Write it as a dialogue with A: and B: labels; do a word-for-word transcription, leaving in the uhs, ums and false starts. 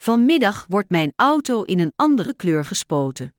A: Vanmiddag wordt mijn auto in een andere kleur gespoten.